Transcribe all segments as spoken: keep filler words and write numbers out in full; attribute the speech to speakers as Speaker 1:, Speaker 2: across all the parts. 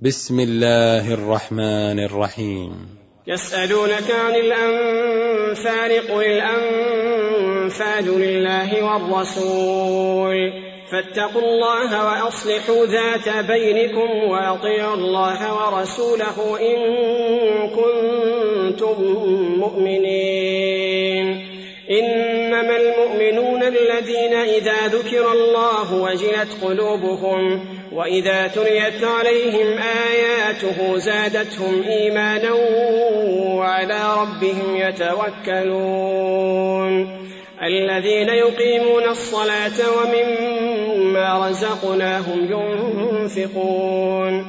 Speaker 1: بسم الله الرحمن الرحيم.
Speaker 2: يسألونك عن الأنفال قل الأنفال لله والرسول فاتقوا الله وأصلحوا ذات بينكم وأطيعوا الله ورسوله إن كنتم مؤمنين. إنما المؤمنون الذين إذا ذكر الله وجلت قلوبهم وإذا تليت عليهم آياته زادتهم إيمانا وعلى ربهم يتوكلون. الذين يقيمون الصلاة ومما رزقناهم ينفقون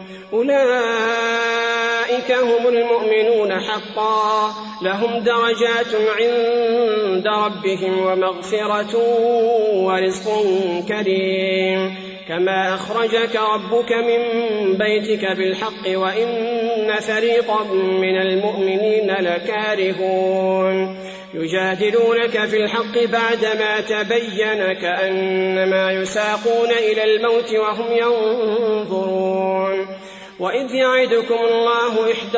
Speaker 2: أولئك هم المؤمنون حقا لهم درجات عند ربهم ومغفرة ورزق كريم. كما أخرجك ربك من بيتك بالحق وإن فريقا من المؤمنين لكارهون يجادلونك في الحق بعدما تبين كأنما يساقون إلى الموت وهم ينظرون. وإذ يعدكم الله إحدى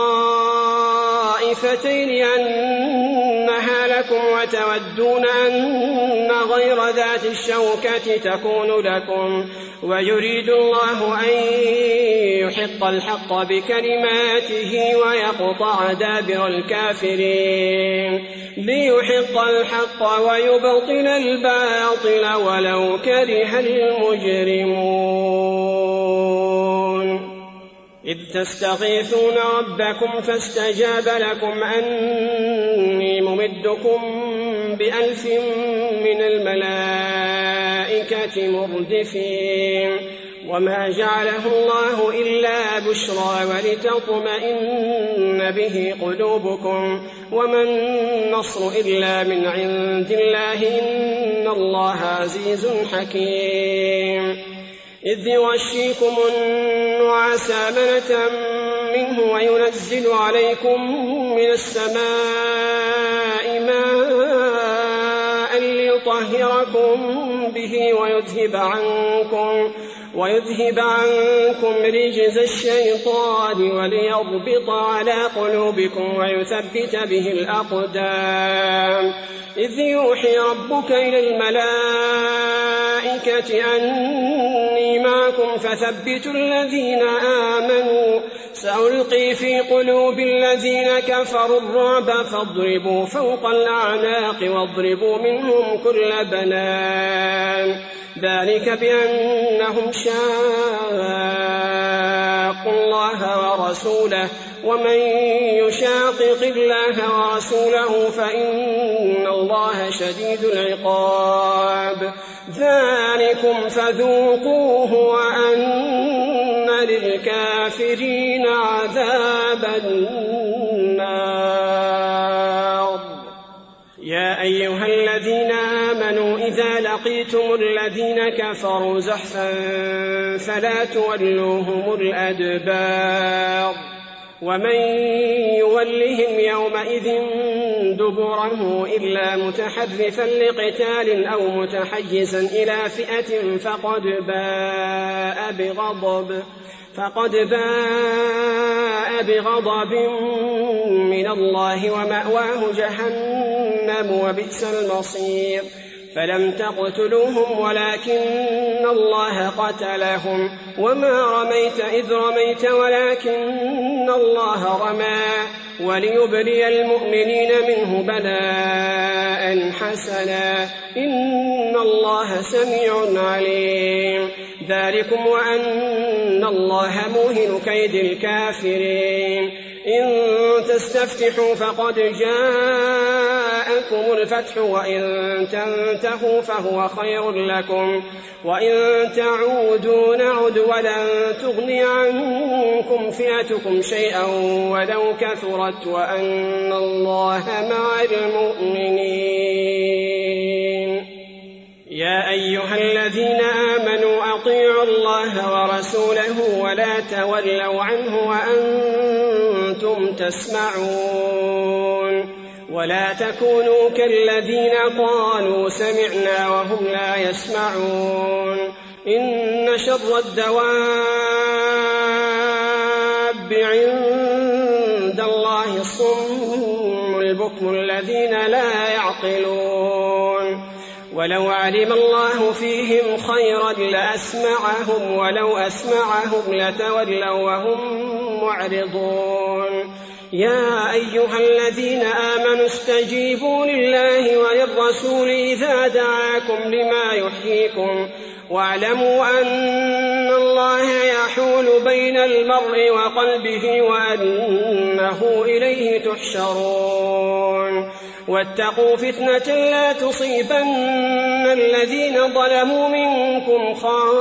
Speaker 2: الطائفتين أنها لكم وتودون أن غير ذات الشوكة تكون لكم ويريد الله أن يحق الحق بكلماته ويقطع دابر الكافرين ليحق الحق ويبطل الباطل ولو كره المجرمون. إذ تستغيثون ربكم فاستجاب لكم أني ممدكم بألف من الملائكة مردفين. وما جعله الله إلا بشرى ولتطمئن به قلوبكم وما النصر إلا من عند الله إن الله عزيز حكيم. إذ يغشيكم النعاس أمنة منه وينزل عليكم من السماء ماء ليطهركم به ويذهب عنكم ويذهب عنكم رجز الشيطان وليربط على قلوبكم ويثبت به الأقدام. إذ يوحي ربك إلى الملائكة أني معكم فثبتوا الذين آمنوا سألقي في قلوب الذين كفروا الرعب فاضربوا فوق الأعناق واضربوا منهم كل بنان. ذلك بأنهم شاقوا الله ورسوله ومن يشاقق الله ورسوله فإن الله شديد العقاب. ذلكم فذوقوه وأن للكافرين عذاب النار. يا أيها الذين آمنوا إذا لقيتم الذين كفروا زحفا فلا تولوهم الأدبار. ومن يولهم يومئذ دبره إلا متحرفا لقتال أو متحيزا إلى فئة فقد باء بغضب فقد باء بغضب من الله ومأواه جهنم وبئس المصير. فلم تقتلوهم ولكن الله قتلهم وما رميت إذ رميت ولكن الله رمى وليبلي المؤمنين منه بلاء حسنا إن الله سميع عليم. ذلكم وأن الله موهن كيد الكافرين. إن تستفتحوا فقد جاءكم الفتح وإن تنتهوا فهو خير لكم وإن تعودوا نعد ولن تغني عنكم فئتكم شيئا ولو كثرت وأن الله مع المؤمنين. يا أيها الذين آمنوا أطيعوا الله ورسوله ولا تولوا عنه وأنتم تسمعون. ولا تكونوا كالذين قالوا سمعنا وهم لا يسمعون. إن شر الدواب الغيب عند الله الصم البكم الذين لا يعقلون ولو علم الله فيهم خيرا لأسمعهم ولو أسمعهم لتولوا وهم معرضون يا أيها الذين آمنوا استجيبوا لله وللرسول إذا دعاكم لما يحييكم واعلموا أن الله يحول بين المرء وقلبه وأنه إليه تحشرون واتقوا فتنة لا تصيبن الذين ظلموا منكم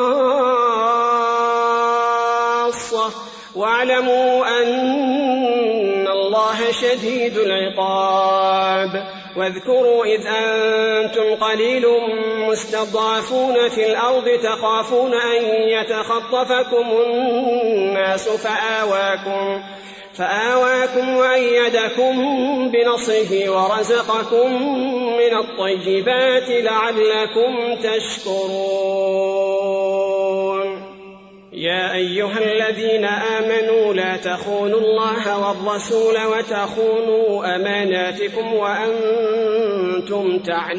Speaker 2: خاصة واعلموا أن الله شديد العقاب واذكروا إذ أنتم قليل مستضعفون في الأرض تخافون أن يتخطفكم الناس فآواكم فآواكم وأيدكم بنصره ورزقكم من الطيبات لعلكم تشكرون يا أيها الذين آمنوا لا تخونوا الله والرسول وتخونوا أماناتكم وأنتم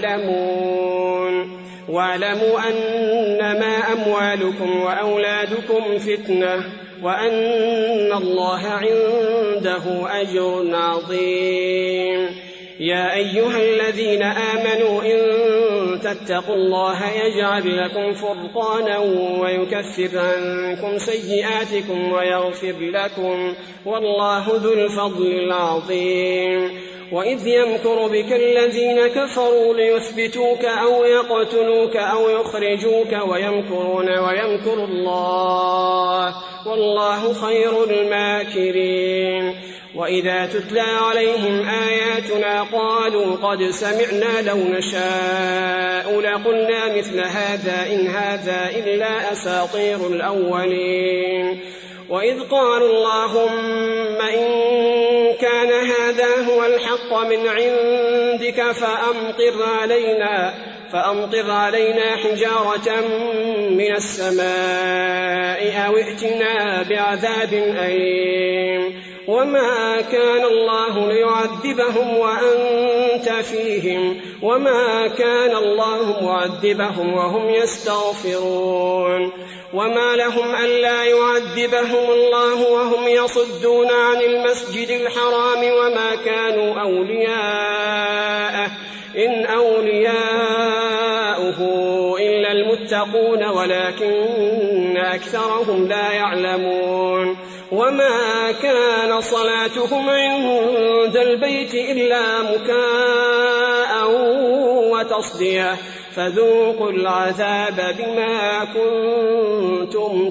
Speaker 2: تعلمون واعلموا أنما أموالكم وأولادكم فتنة وأن الله عنده أجر عظيم يا أيها الذين آمنوا إن تتقوا الله يجعل لكم فرقانا ويكفر عنكم سيئاتكم ويغفر لكم والله ذو الفضل العظيم وإذ يمكر بك الذين كفروا ليثبتوك أو يقتلوك أو يخرجوك ويمكرون ويمكر الله والله خير الماكرين وإذا تتلى عليهم آياتنا قالوا قد سمعنا لو نشاء لقلنا مثل هذا إن هذا إلا أساطير الأولين وإذ قالوا اللهم إن كان هذا هو الحق من عندك فأمطر علينا فأمطر علينا حجارة من السماء أو ائتنا بعذاب أليم وما كان الله ليعذبهم وأنت فيهم وما كان الله معذبهم وهم يستغفرون وما لهم ألا يعذبهم الله وهم يصدون عن المسجد الحرام وما كانوا أولياءه إن أولياؤه إلا المتقون ولكن أكثرهم لا يعلمون وما كان صلاتهم عند البيت إلا مكاء وتصدية فذوقوا العذاب بما كنتم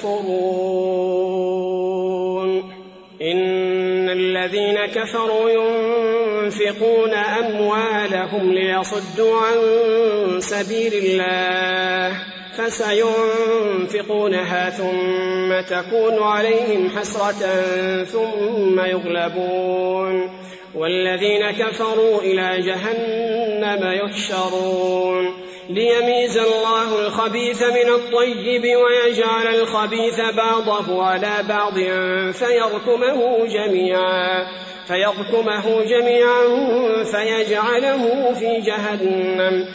Speaker 2: تكفرون إن الذين كفروا ينفقون أموالهم ليصدوا عن سبيل الله فسينفقونها ثم تكون عليهم حسرة ثم يغلبون والذين كفروا إلى جهنم يحشرون ليميز الله الخبيث من الطيب ويجعل الخبيث بعضه على بعض فيركمه جميعا فيركمه جميعا فيجعله في جهنم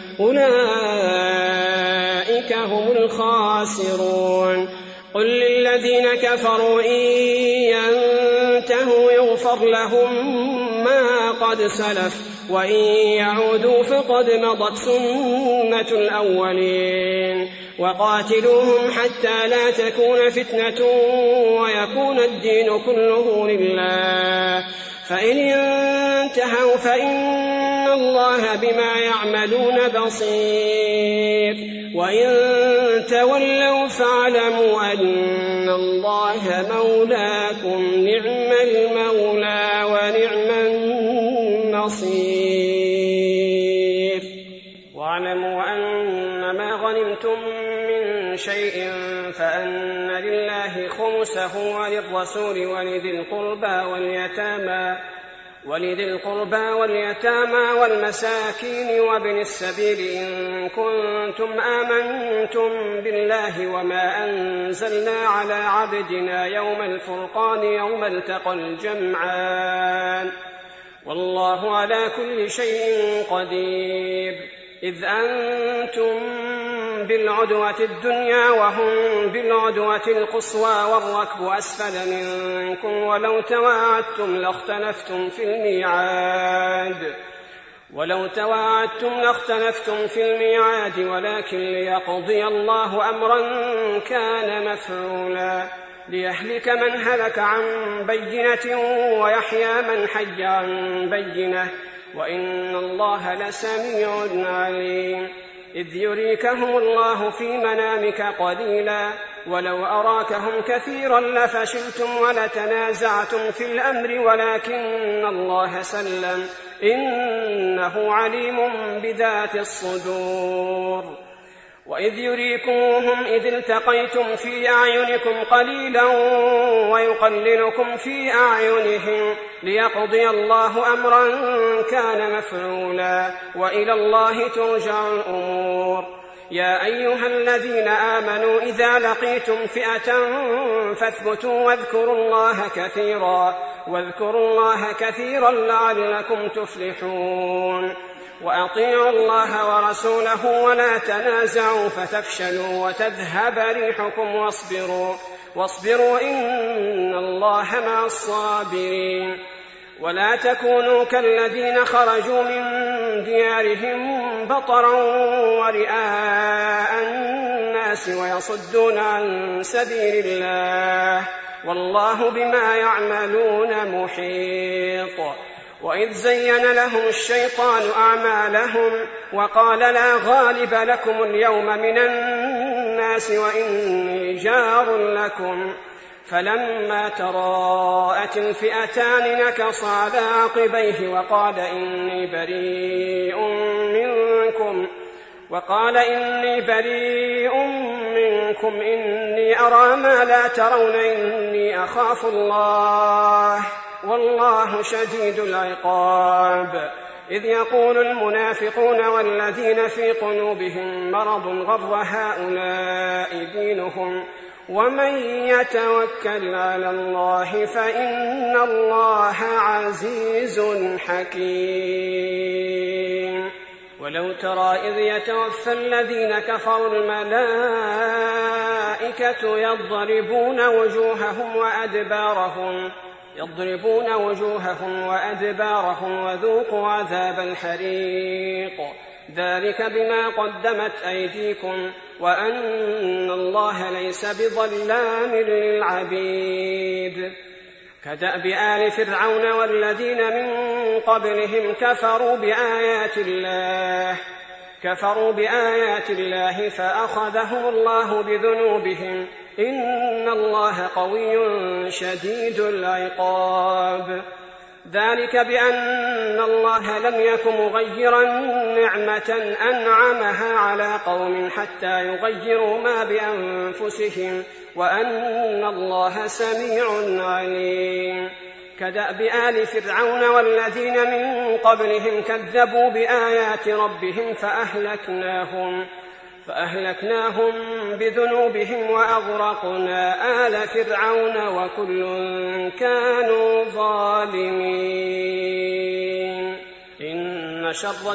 Speaker 2: أولئك هم الخاسرون قل للذين كفروا إن ينتهوا يغفر لهم ما قد سلف وإن يعودوا فقد مضت سنة الأولين وقاتلوهم حتى لا تكون فتنة ويكون الدين كله لله فإن انتهوا فإن الله بما يعملون بصير وإن تولوا فاعلموا أن الله مولاكم نعم المولى ونعم النصير واعلموا أن ما غنمتم من شيء فأن لله خمسه وللرسول ولذي القربى واليتامى ولذي القربى واليتامى والمساكين وابن السبيل إن كنتم آمنتم بالله وما أنزلنا على عبدنا يوم الفرقان يوم التقى الجمعان والله على كل شيء قدير. إذ أنتم بالعدوة الدنيا وهم بالعدوة القصوى والركب أسفل منكم ولو تواعدتم لاختلفتم في الميعاد ولو تواعدتم لاختلفتم في الميعاد ولكن ليقضي الله أمرا كان مفعولا ليهلك من هلك عن بينة ويحيى من حي عن بينة وإن الله لسميع عليم. إذ يريكهم الله في منامك قليلا ولو أراكهم كثيرا لفشلتم ولتنازعتم في الأمر ولكن الله سلم إنه عليم بذات الصدور. وإذ يريكموهم إذ التقيتم في أعينكم قليلا ويقللكم في أعينهم ليقضي الله أمرا كان مفعولا وإلى الله ترجع الأمور. يا أيها الذين آمنوا إذا لقيتم فئة فاثبتوا واذكروا الله كثيرا واذكروا الله كثيرا لعلكم تفلحون. وأطيعوا الله ورسوله ولا تنازعوا فتفشلوا وتذهب ريحكم واصبروا واصبروا إن الله مع الصابرين. ولا تكونوا كالذين خرجوا من ديارهم بطرا ورئاء الناس ويصدون عن سبيل الله والله بما يعملون محيط. وإذ زين لهم الشيطان أعمالهم وقال لا غالب لكم اليوم من الناس وإني جار لكم فلما تراءت الفئتان نكص على عقبيه وقال إني بريء منكم وقال إني بريء منكم إني أرى ما لا ترون إني أخاف الله والله شديد العقاب. إذ يقول المنافقون والذين في قلوبهم مرض غر هؤلاء دينهم ومن يتوكل على الله فإن الله عزيز حكيم. ولو ترى إذ يتوفى الذين كفروا الملائكة يضربون وجوههم وأدبارهم يضربون وجوههم وأدبارهم وذوقوا عذاب الحريق ذلك بما قدمت أيديكم وأن الله ليس بظلام للعبيد. كدأب آل فرعون والذين من قبلهم كفروا بآيات الله كفروا بآيات الله فأخذهم الله بذنوبهم إن الله قوي شديد العقاب. ذلك بأن الله لم يكن مغيرا نعمة أنعمها على قوم حتى يغيروا ما بأنفسهم وأن الله سميع عليم. كدأب آل فرعون والذين من قبلهم كذبوا بآيات ربهم فأهلكناهم فأهلكناهم بذنوبهم وأغرقنا آل فرعون وكل كانوا ظالمين. إن شر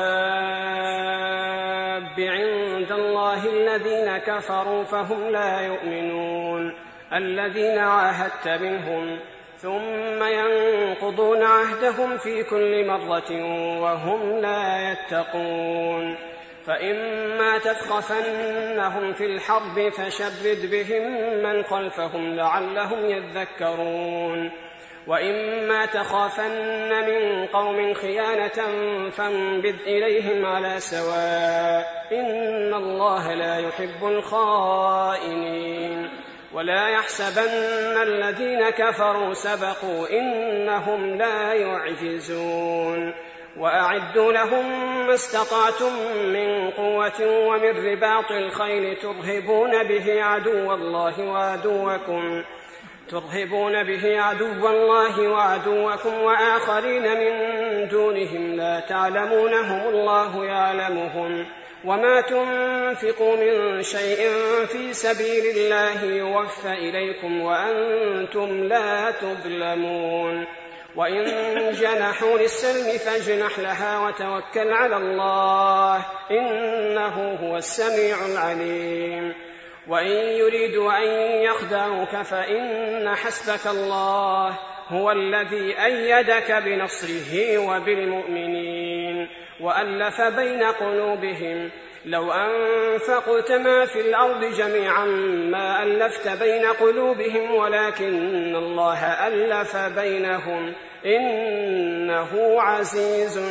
Speaker 2: الدواب عند الله الذين كفروا فهم لا يؤمنون الذين عاهدت منهم ثم ينقضون عهدهم في كل مرة وهم لا يتقون. فإما تثقفنهم في الحرب فشرد بهم من خلفهم لعلهم يذكرون. وإما تخافن من قوم خيانة فانبذ إليهم على سواء إن الله لا يحب الخائنين. ولا يحسبن الذين كفروا سبقوا إنهم لا يعجزون. وأعدوا لهم ما استطعتم من قوة ومن رباط الخيل ترهبون به عدو الله وعدوكم ترهبون به عدو الله وعدوكم وآخرين من دونهم لا تعلمونهم الله يعلمهم وما تنفقوا من شيء في سبيل الله يوفى إليكم وأنتم لا تظلمون وإن جنحوا للسلم فاجنح لها وتوكل على الله إنه هو السميع العليم وإن يريدوا أن يخدعوك فإن حسبك الله هو الذي أيدك بنصره وبالمؤمنين وألف بين قلوبهم لو أنفقت ما في الأرض جميعا ما ألفت بين قلوبهم ولكن الله ألف بينهم إنه عزيز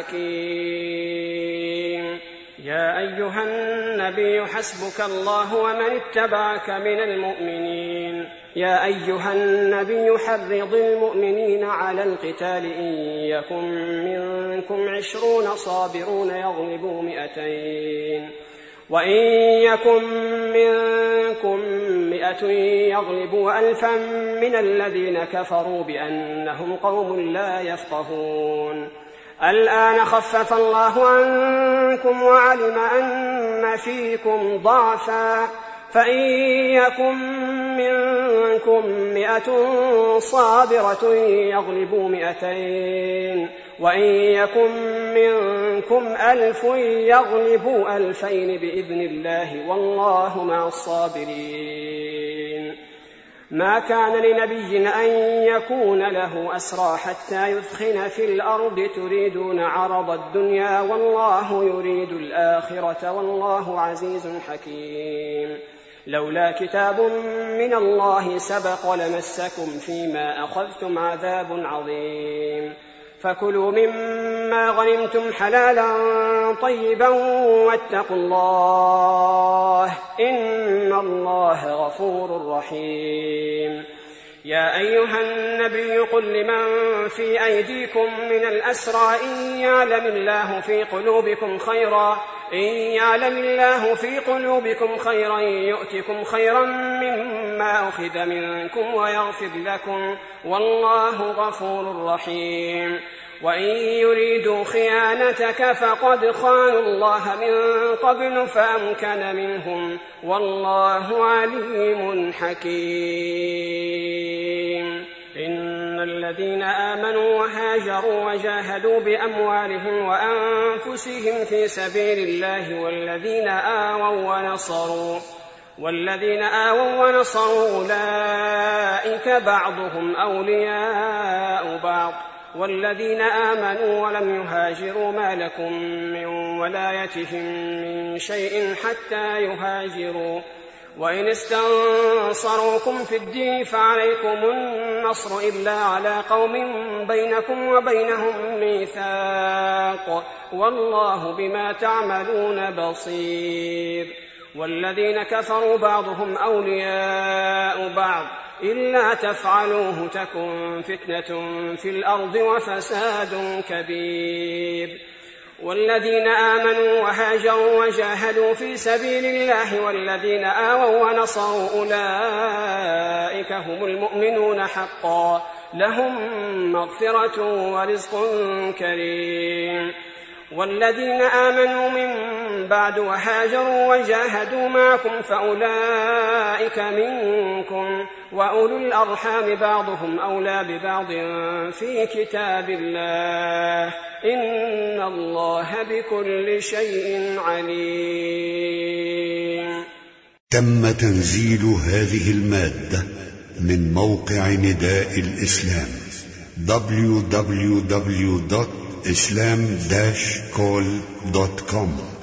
Speaker 2: حكيم. يا أيها النبي حسبك الله ومن اتبعك من المؤمنين يا أيها النبي حرض المؤمنين على القتال إن يكن منكم عشرون صابرون يغلبوا مئتين وإن يكن منكم مئة يغلبوا ألفا من الذين كفروا بأنهم قوم لا يفقهون. الآن خفف الله عنكم وعلم أن فيكم ضعفا فإن يكن منكم مئة صابرة يغلبوا مئتين وإن يكن منكم ألف يغلبوا ألفين بإذن الله والله مع الصابرين. ما كان لنبي أن يكون له أسرى حتى يثخن في الأرض تريدون عرض الدنيا والله يريد الآخرة والله عزيز حكيم. لولا كتاب من الله سبق لمسكم فيما أخذتم عذاب عظيم فكلوا مما غنمتم حلالا طيبا واتقوا الله إن الله غفور رحيم. يا أيها النبي قل لمن في أيديكم من الأسرى إن يعلم الله في قلوبكم خيرا إن يعلم الله في قلوبكم خيرا يؤتكم خيرا مما أخذ منكم ويغفر لكم والله غفور رحيم. وإن يريدوا خيانتك فقد خانوا الله من قبل فأمكن منهم والله عليم حكيم. إن الذين آمنوا وهاجروا وجاهدوا بأموالهم وأنفسهم في سبيل الله والذين آووا ونصروا والذين آووا ونصروا أولئك بعضهم أولياء بعض والذين آمنوا ولم يهاجروا ما لكم من ولايتهم من شيء حتى يهاجروا وإن استنصروكم في الدين فعليكم النصر إلا على قوم بينكم وبينهم ميثاق والله بما تعملون بصير. والذين كفروا بعضهم أولياء بعض إلا تفعلوه تكن فتنة في الأرض وفساد كبير. والذين آمنوا وهاجروا وجاهدوا في سبيل الله والذين آووا ونصروا أولئك هم المؤمنون حقا لهم مغفرة ورزق كريم. والذين آمنوا من بعد وهاجروا وجاهدوا معكم فأولئك منكم وأولو الأرحام بعضهم أولى ببعض في كتاب الله إن الله بكل شيء عليم.
Speaker 3: تم تنزيل هذه المادة من موقع نداء الإسلام دبليو دبليو دبليو دوت islam dash call دوت كوم.